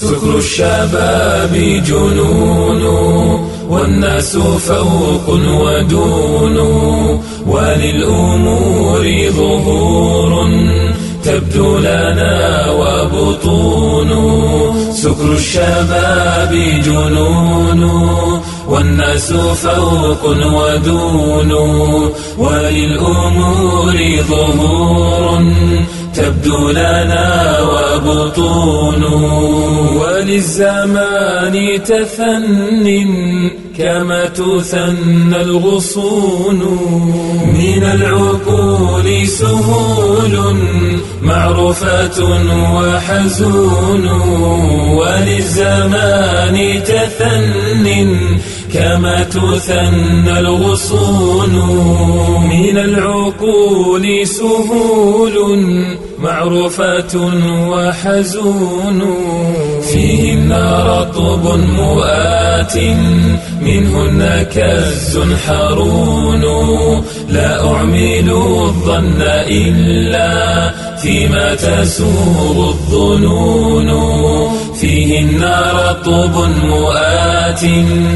سكر الشباب جنون والناس فوق ودون وللأمور ظهور تبدو لنا وبطون سكر الشباب جنون والناس فوق ودون وللأمور ظهور تبدو لنا وبطون وللزمان تثن كما تثنى الغصون من العقول سهول معروفة وحزون وللزمان تثن كما تثنى الغصون من العقول سهول معروفة وحزون فيهن رطب مؤات منهن كز حرون لا أعمل الظن إلا فيما تسوغ الظنون فيهن رطب مؤات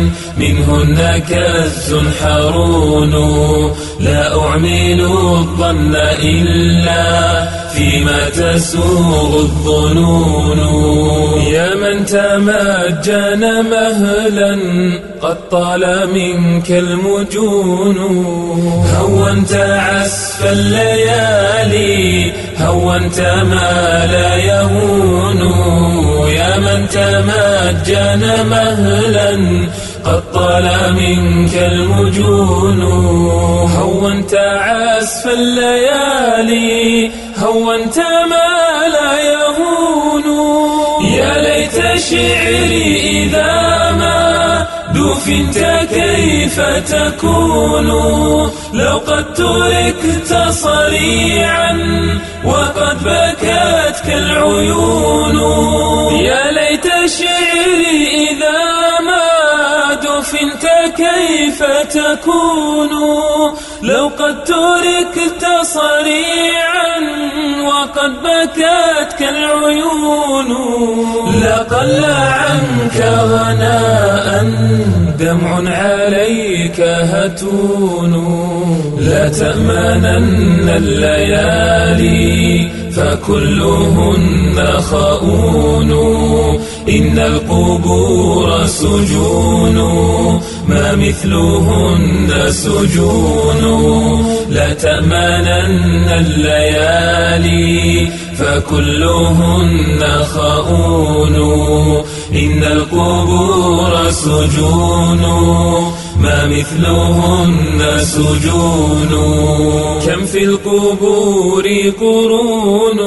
منهن كز حرون لا أعمل الظن إلا فيما تسوغ الظنون يا من تمجن مهلا قد طال منك المجون هونت عسف الليالي هونت ما لا يهون يا من تمجن مهلا قد طال منك المجون هونت عسف الليالي هونت ما لا يهون يا ليت شعري إذا ما دفنت كيف تكون لو قد تركت صريعا وقد بكتك العيون يا ليت شعري إذا ما دفنت كيف تكون لو قد تركت صريعا وقد بكتك العيون لقل عنك غناء دمع عليك هتون لا تأمنن الليالي فكلهن خؤون إن القبور سجون ما مثلهن سجون لا تأمنن الليالي فكلهن خؤون إن القبور سجون ما مثلهن سجون كم في القبور قرون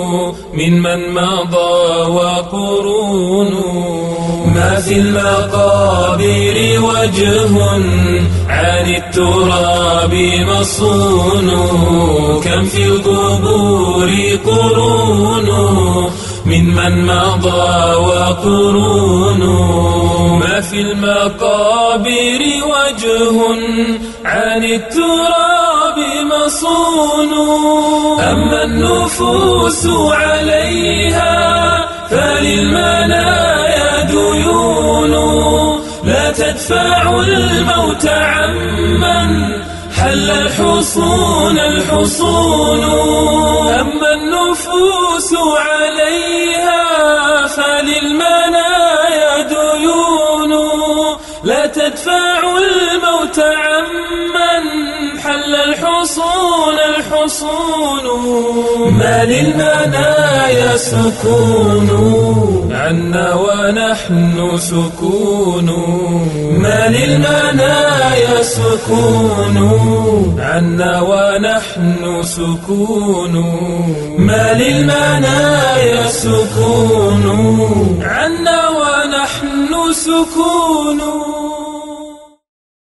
من مضى وقرون ما في المقابر وجه عن التراب مصون كم في القبور قرون من مضى وقرون ما في المقابر وجه عن التراب مصون أما النفوس عليها فللمنايا ديون لا تدفع الموت عمن حل الحصون الحصون أما النفوس عليها فللمنايا ديون لا تدفع الموت عمن حل الحصون الحصون ما للمنايا سكون عنا ونحن سكون ما للمنايا سكون عنا ونحن سكون ما للمنايا سكون عنا ونحن سكون